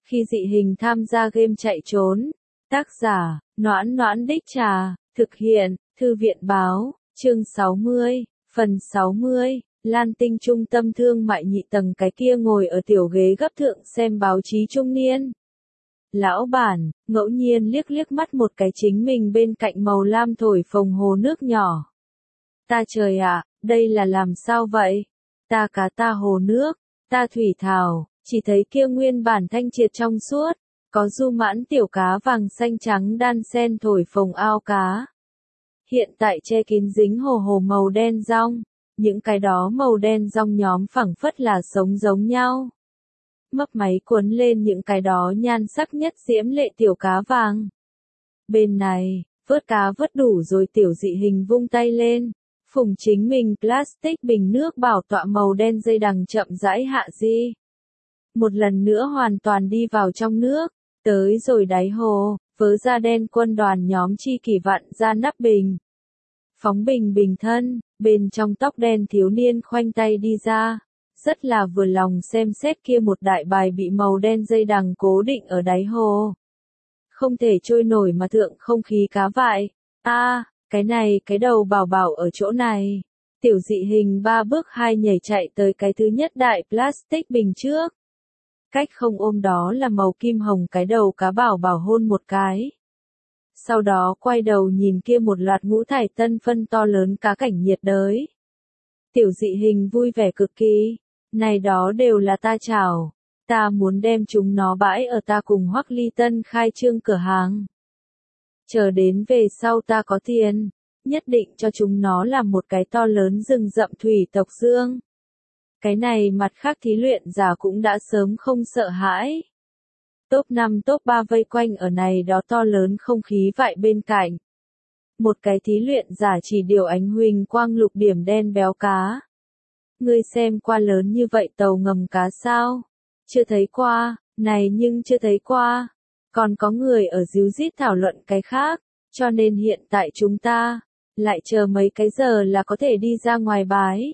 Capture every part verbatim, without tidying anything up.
Khi dị hình tham gia game chạy trốn. Tác giả, Noãn Noãn Đích Trà, thực hiện, Thư viện Báo, chương sáu mươi, phần sáu mươi, Lan Tinh trung tâm thương mại nhị tầng cái kia ngồi ở tiểu ghế gấp thượng xem báo chí trung niên. Lão bản, ngẫu nhiên liếc liếc mắt một cái chính mình bên cạnh màu lam thổi phồng hồ nước nhỏ. Ta trời ạ, đây là làm sao vậy? Ta cá ta hồ nước, ta thủy thảo, chỉ thấy kia nguyên bản thanh triệt trong suốt, có du mãn tiểu cá vàng xanh trắng đan sen thổi phồng ao cá. Hiện tại che kín dính hồ hồ màu đen rong, những cái đó màu đen rong nhóm phẳng phất là sống giống nhau. Mấp máy cuốn lên những cái đó nhan sắc nhất diễm lệ tiểu cá vàng. Bên này, vớt cá vớt đủ rồi tiểu dị hình vung tay lên, phùng chính mình plastic bình nước bảo tọa màu đen dây đằng chậm rãi hạ di. Một lần nữa hoàn toàn đi vào trong nước, tới rồi đáy hồ, vớ ra đen quân đoàn nhóm chi kỷ vặn ra nắp bình. Phóng bình bình thân, bên trong tóc đen thiếu niên khoanh tay đi ra, rất là vừa lòng xem xét kia một đại bài bị màu đen dây đằng cố định ở đáy hồ. Không thể trôi nổi mà thượng không khí cá vại. A, à, cái này cái đầu bảo bảo ở chỗ này. Tiểu dị hình ba bước hai nhảy chạy tới cái thứ nhất đại plastic bình trước. Cách không ôm đó là màu kim hồng cái đầu cá bảo bảo hôn một cái. Sau đó quay đầu nhìn kia một loạt ngũ thải tân phân to lớn cá cảnh nhiệt đới. Tiểu dị hình vui vẻ cực kỳ. Này đó đều là ta chào. Ta muốn đem chúng nó bãi ở ta cùng Hoắc Ly Tân khai trương cửa hàng. Chờ đến về sau ta có tiền, nhất định cho chúng nó làm một cái to lớn rừng rậm thủy tộc dương. Cái này mặt khác thí luyện giả cũng đã sớm không sợ hãi. Top năm top ba vây quanh ở này đó to lớn không khí vại bên cạnh. Một cái thí luyện giả chỉ điều ánh huỳnh quang lục điểm đen béo cá. Ngươi xem qua lớn như vậy tàu ngầm cá sao? Chưa thấy qua, này nhưng chưa thấy qua. Còn có người ở díu dít thảo luận cái khác, cho nên hiện tại chúng ta, lại chờ mấy cái giờ là có thể đi ra ngoài bái.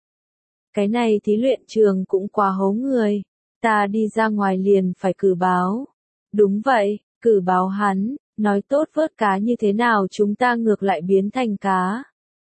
Cái này thí luyện trường cũng quá hố người, ta đi ra ngoài liền phải cử báo. Đúng vậy, cử báo hắn, nói tốt vớt cá như thế nào chúng ta ngược lại biến thành cá.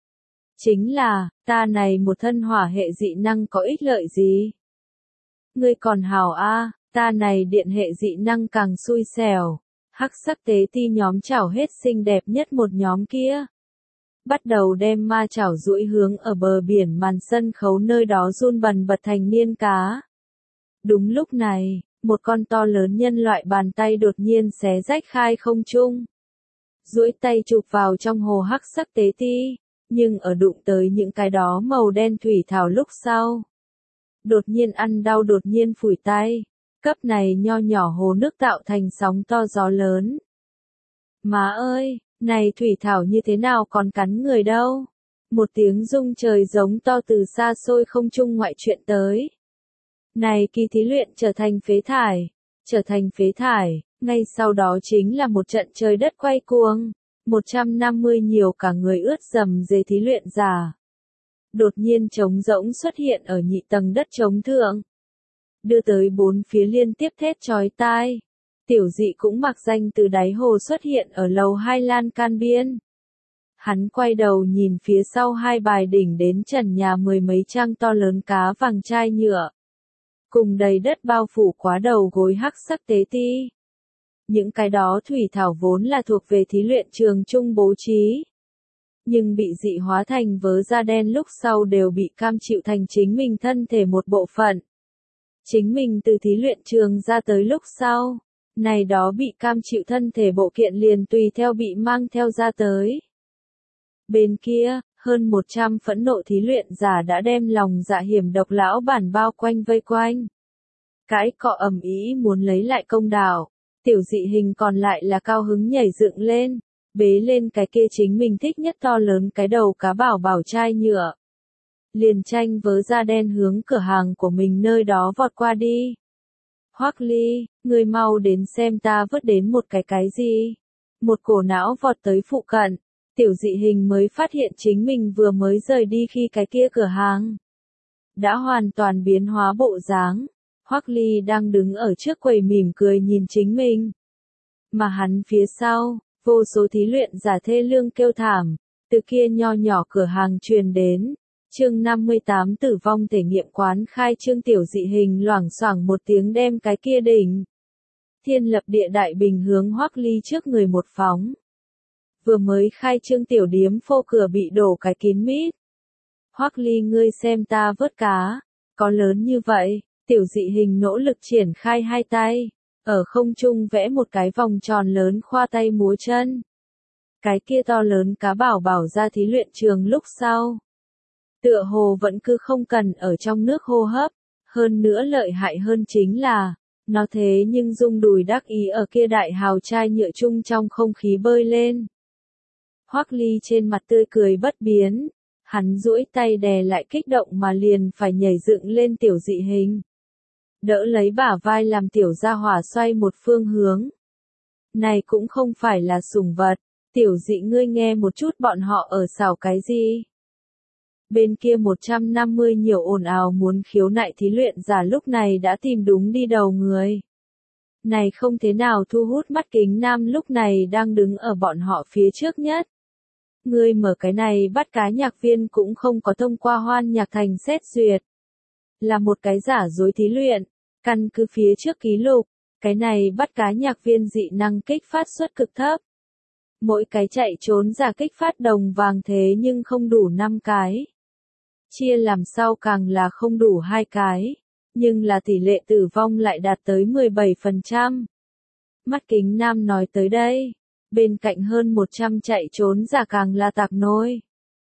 Chính là, ta này một thân hỏa hệ dị năng có ích lợi gì? Ngươi còn hào a, ta này điện hệ dị năng càng xui xẻo. Hắc sắc tế ti nhóm chảo hết xinh đẹp nhất một nhóm kia. Bắt đầu đem ma chảo duỗi hướng ở bờ biển màn sân khấu nơi đó run bần bật thành niên cá. Đúng lúc này, một con to lớn nhân loại bàn tay đột nhiên xé rách khai không trung. Duỗi tay chụp vào trong hồ hắc sắc tế ti, nhưng ở đụng tới những cái đó màu đen thủy thảo lúc sau. Đột nhiên ăn đau đột nhiên phủi tay, cấp này nho nhỏ hồ nước tạo thành sóng to gió lớn. Má ơi, này thủy thảo như thế nào còn cắn người đâu? Một tiếng rung trời giống to từ xa xôi không trung ngoại chuyện tới. Này kỳ thí luyện trở thành phế thải, trở thành phế thải, ngay sau đó chính là một trận trời đất quay cuồng, một trăm năm mươi nhiều cả người ướt dầm dề thí luyện giả. Đột nhiên trống rỗng xuất hiện ở nhị tầng đất trống thượng. Đưa tới bốn phía liên tiếp thét chói tai. Tiểu dị cũng mặc danh từ đáy hồ xuất hiện ở lầu hai lan can biên. Hắn quay đầu nhìn phía sau hai bài đỉnh đến trần nhà mười mấy trang to lớn cá vàng chai nhựa. Cùng đầy đất bao phủ quá đầu gối hắc sắc tế ti. Những cái đó thủy thảo vốn là thuộc về thí luyện trường trung bố trí. Nhưng bị dị hóa thành vớ da đen lúc sau đều bị cam chịu thành chính mình thân thể một bộ phận. Chính mình từ thí luyện trường ra tới lúc sau, này đó bị cam chịu thân thể bộ kiện liền tùy theo bị mang theo ra tới. Bên kia, hơn một trăm phẫn nộ thí luyện giả đã đem lòng dạ hiểm độc lão bản bao quanh vây quanh. Cãi cọ ầm ĩ muốn lấy lại công đạo, tiểu dị hình còn lại là cao hứng nhảy dựng lên, bế lên cái kia chính mình thích nhất to lớn cái đầu cá bảo bảo chai nhựa. Liền tranh vớ da đen hướng cửa hàng của mình nơi đó vọt qua đi. Hoắc Ly, ngươi mau đến xem ta vớt đến một cái cái gì. Một cổ não vọt tới phụ cận, tiểu dị hình mới phát hiện chính mình vừa mới rời đi khi cái kia cửa hàng đã hoàn toàn biến hóa bộ dáng. Hoắc Ly đang đứng ở trước quầy mỉm cười nhìn chính mình. Mà hắn phía sau, vô số thí luyện giả thê lương kêu thảm, từ kia nho nhỏ cửa hàng truyền đến. Chương năm mươi tám tử vong thể nghiệm quán khai trương tiểu dị hình loảng xoảng một tiếng đem cái kia đỉnh. Thiên lập địa đại bình hướng Hoắc Ly trước người một phóng. Vừa mới khai trương tiểu điếm phô cửa bị đổ cái kín mít. Hoắc Ly ngươi xem ta vớt cá, có lớn như vậy, tiểu dị hình nỗ lực triển khai hai tay, ở không trung vẽ một cái vòng tròn lớn khoa tay múa chân. Cái kia to lớn cá bảo bảo ra thí luyện trường lúc sau. Tựa hồ vẫn cứ không cần ở trong nước hô hấp, hơn nữa lợi hại hơn chính là, nó thế nhưng rung đùi đắc ý ở kia đại hào chai nhựa chung trong không khí bơi lên. Hoắc Ly trên mặt tươi cười bất biến, hắn duỗi tay đè lại kích động mà liền phải nhảy dựng lên tiểu dị hình. Đỡ lấy bả vai làm tiểu gia hỏa xoay một phương hướng. Này cũng không phải là sủng vật, tiểu dị ngươi nghe một chút bọn họ ở xảo cái gì. Bên kia một trăm năm mươi nhiều ồn ào muốn khiếu nại thí luyện giả lúc này đã tìm đúng đi đầu người. Này không thế nào thu hút mắt kính nam lúc này đang đứng ở bọn họ phía trước nhất. Ngươi mở cái này bắt cá nhạc viên cũng không có thông qua hoan nhạc thành xét duyệt. Là một cái giả dối thí luyện, căn cứ phía trước ký lục, cái này bắt cá nhạc viên dị năng kích phát suất cực thấp. Mỗi cái chạy trốn giả kích phát đồng vàng thế nhưng không đủ năm cái. Chia làm sao càng là không đủ hai cái, nhưng là tỷ lệ tử vong lại đạt tới mười bảy phần trăm. Mắt kính nam nói tới đây, bên cạnh hơn một trăm chạy trốn giả càng là tạc nôi.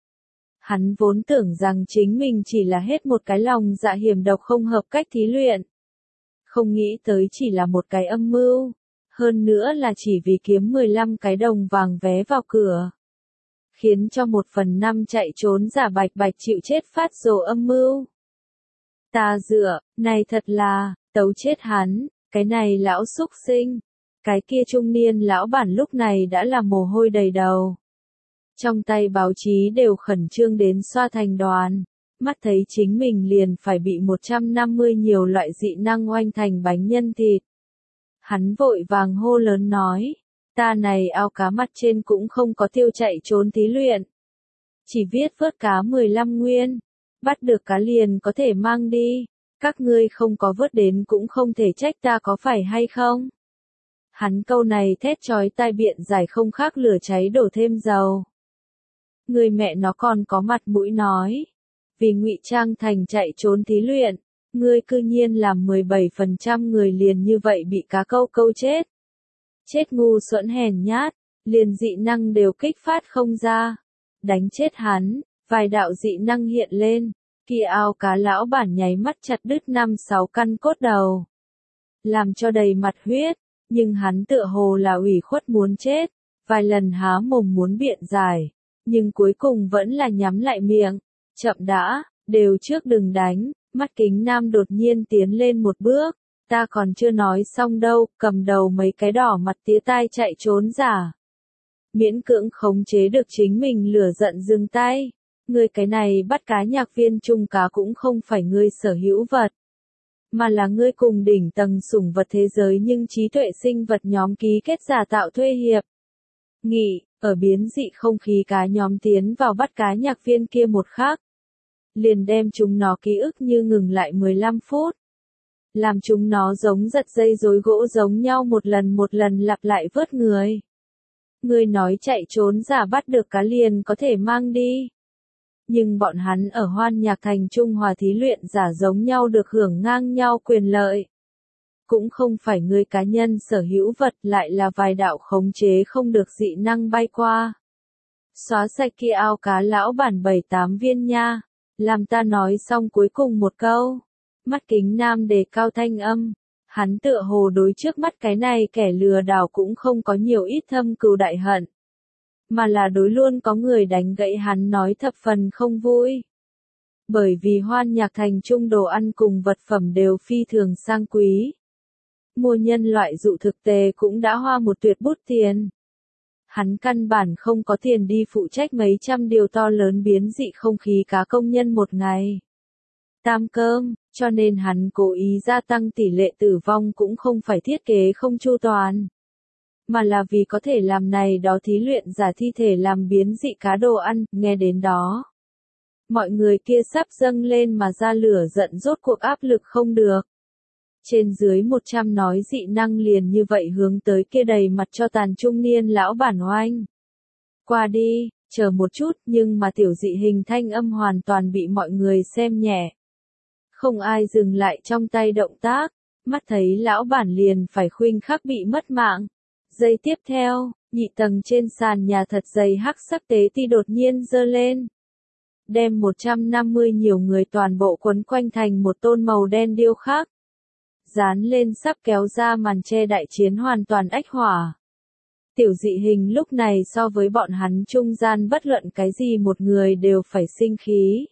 Hắn vốn tưởng rằng chính mình chỉ là hết một cái lòng dạ hiểm độc không hợp cách thí luyện. Không nghĩ tới chỉ là một cái âm mưu, hơn nữa là chỉ vì kiếm mười lăm cái đồng vàng vé vào cửa. Khiến cho một phần năm chạy trốn giả bạch bạch chịu chết phát rồ âm mưu. Ta dựa, này thật là, tấu chết hắn, cái này lão xúc sinh. Cái kia trung niên lão bản lúc này đã là mồ hôi đầy đầu. Trong tay báo chí đều khẩn trương đến xoa thành đoàn, mắt thấy chính mình liền phải bị một trăm năm mươi nhiều loại dị năng oanh thành bánh nhân thịt. Hắn vội vàng hô lớn nói, ta này ao cá mặt trên cũng không có tiêu chạy trốn thí luyện. Chỉ viết vớt cá mười lăm nguyên, bắt được cá liền có thể mang đi, các ngươi không có vớt đến cũng không thể trách ta có phải hay không. Hắn câu này thét chói tai biện giải không khác lửa cháy đổ thêm dầu. Người mẹ nó còn có mặt mũi nói, vì ngụy trang thành chạy trốn thí luyện, ngươi cư nhiên làm mười bảy phần trăm người liền như vậy bị cá câu câu chết. Chết ngu xuẩn hèn nhát, liền dị năng đều kích phát không ra. Đánh chết hắn, vài đạo dị năng hiện lên, kia ao cá lão bản nháy mắt chặt đứt năm sáu căn cốt đầu. Làm cho đầy mặt huyết, nhưng hắn tựa hồ là ủy khuất muốn chết, vài lần há mồm muốn biện giải, nhưng cuối cùng vẫn là nhắm lại miệng. Chậm đã, đều trước đừng đánh, mắt kính nam đột nhiên tiến lên một bước. Ta còn chưa nói xong đâu, cầm đầu mấy cái đỏ mặt tía tai chạy trốn giả. Miễn cưỡng khống chế được chính mình lửa giận dừng tay. Ngươi cái này bắt cá nhạc viên chung cá cũng không phải ngươi sở hữu vật. Mà là ngươi cùng đỉnh tầng sủng vật thế giới nhưng trí tuệ sinh vật nhóm ký kết giả tạo thuê hiệp. Nghị, ở biến dị không khí cá nhóm tiến vào bắt cá nhạc viên kia một khắc. Liền đem chúng nó ký ức như ngừng lại mười lăm phút. Làm chúng nó giống giật dây rối gỗ giống nhau một lần một lần lặp lại vớt người. Người nói chạy trốn giả bắt được cá liền có thể mang đi. Nhưng bọn hắn ở hoan nhạc thành Trung Hòa thí luyện giả giống nhau được hưởng ngang nhau quyền lợi. Cũng không phải người cá nhân sở hữu vật lại là vài đạo khống chế không được dị năng bay qua. Xóa sạch kia ao cá lão bản bảy tám viên nha, làm ta nói xong cuối cùng một câu. Mắt kính nam đề cao thanh âm, hắn tựa hồ đối trước mắt cái này kẻ lừa đảo cũng không có nhiều ít thâm cừu đại hận. Mà là đối luôn có người đánh gãy hắn nói thập phần không vui. Bởi vì hoan nhạc thành Trung đồ ăn cùng vật phẩm đều phi thường sang quý. Mua nhân loại dụ thực tế cũng đã hoa một tuyệt bút tiền. Hắn căn bản không có tiền đi phụ trách mấy trăm điều to lớn biến dị không khí cá công nhân một ngày. tam cơm, cho nên hắn cố ý gia tăng tỷ lệ tử vong cũng không phải thiết kế không chu toàn, mà là vì có thể làm này đó thí luyện giả thi thể làm biến dị cá đồ ăn, nghe đến đó. Mọi người kia sắp dâng lên mà ra lửa giận rốt cuộc áp lực không được. Trên dưới một trăm nói dị năng liền như vậy hướng tới kia đầy mặt cho tàn trung niên lão bản oanh. Qua đi, chờ một chút nhưng mà tiểu dị hình thanh âm hoàn toàn bị mọi người xem nhẹ. Không ai dừng lại trong tay động tác, mắt thấy lão bản liền phải khuynh khắc bị mất mạng. Giây tiếp theo, nhị tầng trên sàn nhà thật dày hắc sắc tế ti đột nhiên giơ lên. Đem một trăm năm mươi nhiều người toàn bộ quấn quanh thành một tôn màu đen điêu khắc. Dán lên sắp kéo ra màn che đại chiến hoàn toàn ách hỏa. Tiểu dị hình lúc này so với bọn hắn trung gian bất luận cái gì một người đều phải sinh khí.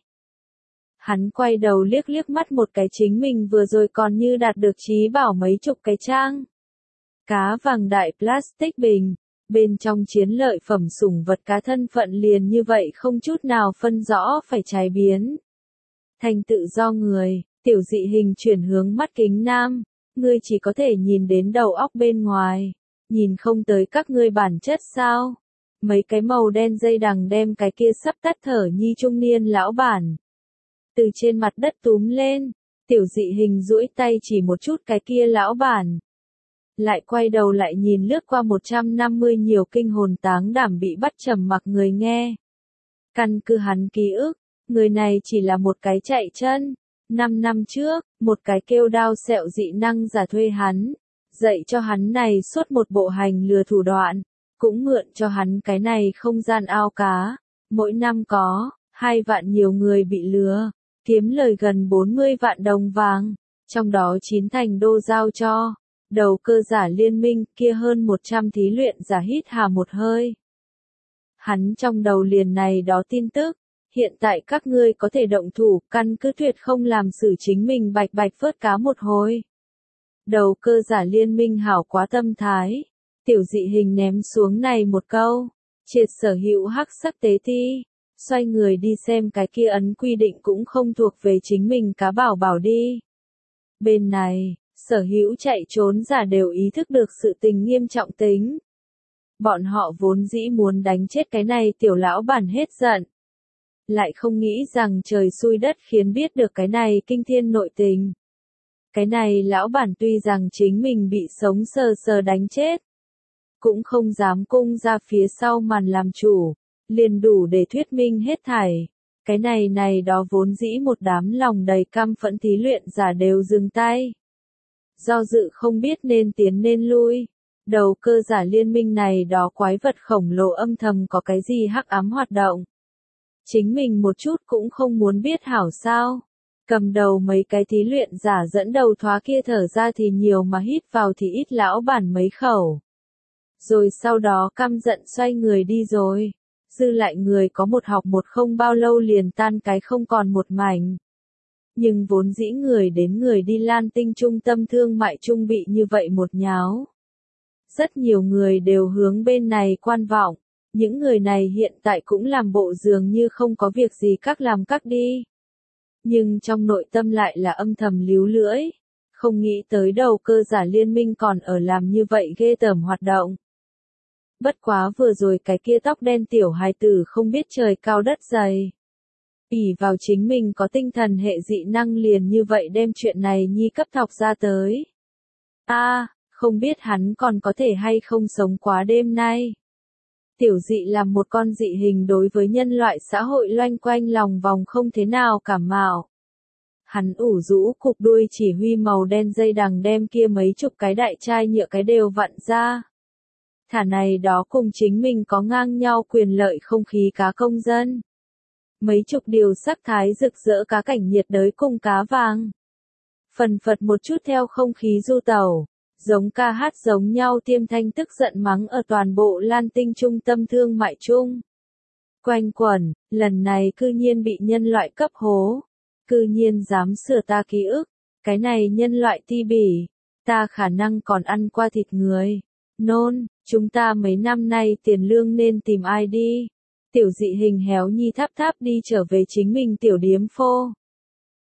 Hắn quay đầu liếc liếc mắt một cái chính mình vừa rồi còn như đạt được trí bảo mấy chục cái trang. Cá vàng đại plastic bình, bên trong chiến lợi phẩm sủng vật cá thân phận liền như vậy không chút nào phân rõ phải trái biến. Thành tự do người, tiểu dị hình chuyển hướng mắt kính nam, ngươi chỉ có thể nhìn đến đầu óc bên ngoài, nhìn không tới các ngươi bản chất sao. Mấy cái màu đen dây đằng đem cái kia sắp tắt thở nhi trung niên lão bản. Từ trên mặt đất túm lên, tiểu dị hình duỗi tay chỉ một chút cái kia lão bản. Lại quay đầu lại nhìn lướt qua một trăm năm mươi nhiều kinh hồn táng đảm bị bắt trầm mặc người nghe. Căn cứ hắn ký ức, người này chỉ là một cái chạy chân. Năm năm trước, một cái kêu đao sẹo dị năng giả thuê hắn, dạy cho hắn này suốt một bộ hành lừa thủ đoạn, cũng mượn cho hắn cái này không gian ao cá. Mỗi năm có hai vạn nhiều người bị lừa, kiếm lời gần bốn mươi vạn đồng vàng, trong đó chín thành đô giao cho đầu cơ giả liên minh, kia hơn một trăm thí luyện giả hít hà một hơi. Hắn trong đầu liền này đó tin tức, hiện tại các ngươi có thể động thủ, căn cứ tuyệt không làm xử chính mình bạch bạch vớt cá một hồi. Đầu cơ giả liên minh hảo quá tâm thái, tiểu dị hình ném xuống này một câu, triệt sở hữu hắc sắc tế ti, xoay người đi xem cái kia ấn quy định cũng không thuộc về chính mình cá bảo bảo đi. Bên này, sở hữu chạy trốn giả đều ý thức được sự tình nghiêm trọng tính. Bọn họ vốn dĩ muốn đánh chết cái này tiểu lão bản hết giận. Lại không nghĩ rằng trời xui đất khiến biết được cái này kinh thiên nội tình. Cái này lão bản tuy rằng chính mình bị sống sờ sờ đánh chết, cũng không dám cung ra phía sau màn làm chủ, liền đủ để thuyết minh hết thảy. Cái này này đó vốn dĩ một đám lòng đầy căm phẫn thí luyện giả đều dừng tay. Do dự không biết nên tiến nên lui. Đầu cơ giả liên minh này đó quái vật khổng lồ âm thầm có cái gì hắc ám hoạt động. Chính mình một chút cũng không muốn biết hảo sao. Cầm đầu mấy cái thí luyện giả dẫn đầu thoá kia thở ra thì nhiều mà hít vào thì ít lão bản mấy khẩu. Rồi sau đó căm giận xoay người đi rồi. Dư lại người có một học một không bao lâu liền tan cái không còn một mảnh. Nhưng vốn dĩ người đến người đi Lan Tinh trung tâm thương mại trung bị như vậy một nháo. Rất nhiều người đều hướng bên này quan vọng. Những người này hiện tại cũng làm bộ dường như không có việc gì các làm các đi. Nhưng trong nội tâm lại là âm thầm líu lưỡi. Không nghĩ tới đầu cơ giả liên minh còn ở làm như vậy ghê tởm hoạt động. Bất quá vừa rồi cái kia tóc đen tiểu hài tử không biết trời cao đất dày. ỷ vào chính mình có tinh thần hệ dị năng liền như vậy đem chuyện này nhi cấp thọc ra tới. A, à, không biết hắn còn có thể hay không sống quá đêm nay. Tiểu dị là một con dị hình đối với nhân loại xã hội loanh quanh lòng vòng không thế nào cảm mạo. Hắn ủ rũ cục đuôi chỉ huy màu đen dây đằng đem kia mấy chục cái đại chai nhựa cái đều vặn ra. Thả này đó cùng chính mình có ngang nhau quyền lợi không khí cá công dân. Mấy chục điều sắc thái rực rỡ cá cảnh nhiệt đới cùng cá vàng. Phần phật một chút theo không khí du tàu, giống ca hát giống nhau tiêm thanh tức giận mắng ở toàn bộ Lan Tinh trung tâm thương mại chung. Quanh quẩn, lần này cư nhiên bị nhân loại cấp hố. Cư nhiên dám sửa ta ký ức, cái này nhân loại ti bỉ, ta khả năng còn ăn qua thịt người. Nôn, chúng ta mấy năm nay tiền lương nên tìm ai đi. Tiểu dị hình héo nhi tháp tháp đi trở về chính mình tiểu điếm phô.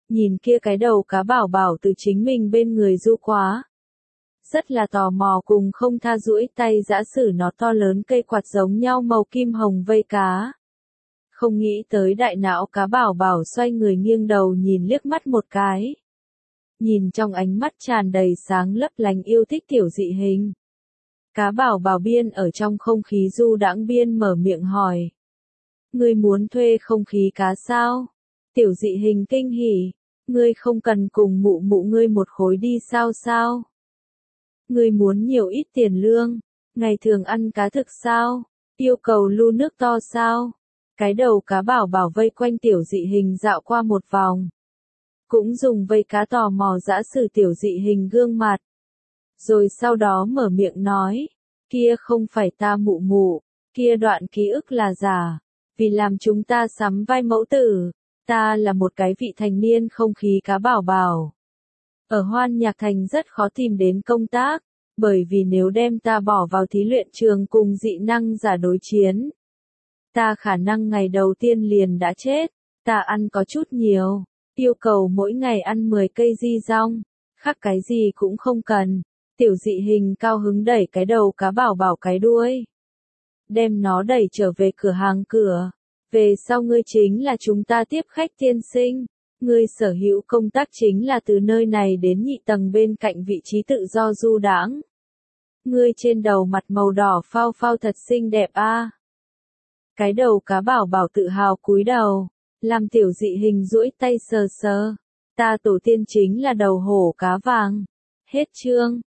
nhìn kia cái đầu cá bảo bảo từ chính mình bên người du quá. Rất là tò mò cùng không tha duỗi tay giã sử nó to lớn cây quạt giống nhau màu kim hồng vây cá. Không nghĩ tới đại não cá bảo bảo xoay người nghiêng đầu nhìn liếc mắt một cái. Nhìn trong ánh mắt tràn đầy sáng lấp lánh yêu thích tiểu dị hình. Cá bảo bảo biên ở trong không khí du đãng biên mở miệng hỏi. Ngươi muốn thuê không khí cá sao? Tiểu dị hình kinh hỉ. Ngươi không cần cùng mụ mụ ngươi một khối đi sao sao? Ngươi muốn nhiều ít tiền lương? Ngày thường ăn cá thực sao? Yêu cầu lu nước to sao? Cái đầu cá bảo bảo vây quanh tiểu dị hình dạo qua một vòng. Cũng dùng vây cá tò mò giã sử tiểu dị hình gương mặt. Rồi sau đó mở miệng nói. Kia không phải ta mụ mụ. Kia đoạn ký ức là giả. Vì làm chúng ta sắm vai mẫu tử. Ta là một cái vị thành niên không khí cá bảo bảo. Ở Hoan Nhạc Thành rất khó tìm đến công tác. Bởi vì nếu đem ta bỏ vào thí luyện trường cùng dị năng giả đối chiến. Ta khả năng ngày đầu tiên liền đã chết. Ta ăn có chút nhiều. Yêu cầu mỗi ngày ăn mười cây di rong. Khác cái gì cũng không cần. Tiểu dị hình cao hứng đẩy cái đầu cá bảo bảo cái đuôi. Đem nó đẩy trở về cửa hàng cửa. Về sau ngươi chính là chúng ta tiếp khách tiên sinh. Ngươi sở hữu công tác chính là từ nơi này đến nhị tầng bên cạnh vị trí tự do du đãng. Ngươi trên đầu mặt màu đỏ phao phao thật xinh đẹp a. À. Cái đầu cá bảo bảo tự hào cúi đầu. Làm tiểu dị hình duỗi tay sờ sờ. Ta tổ tiên chính là đầu hổ cá vàng. Hết chương.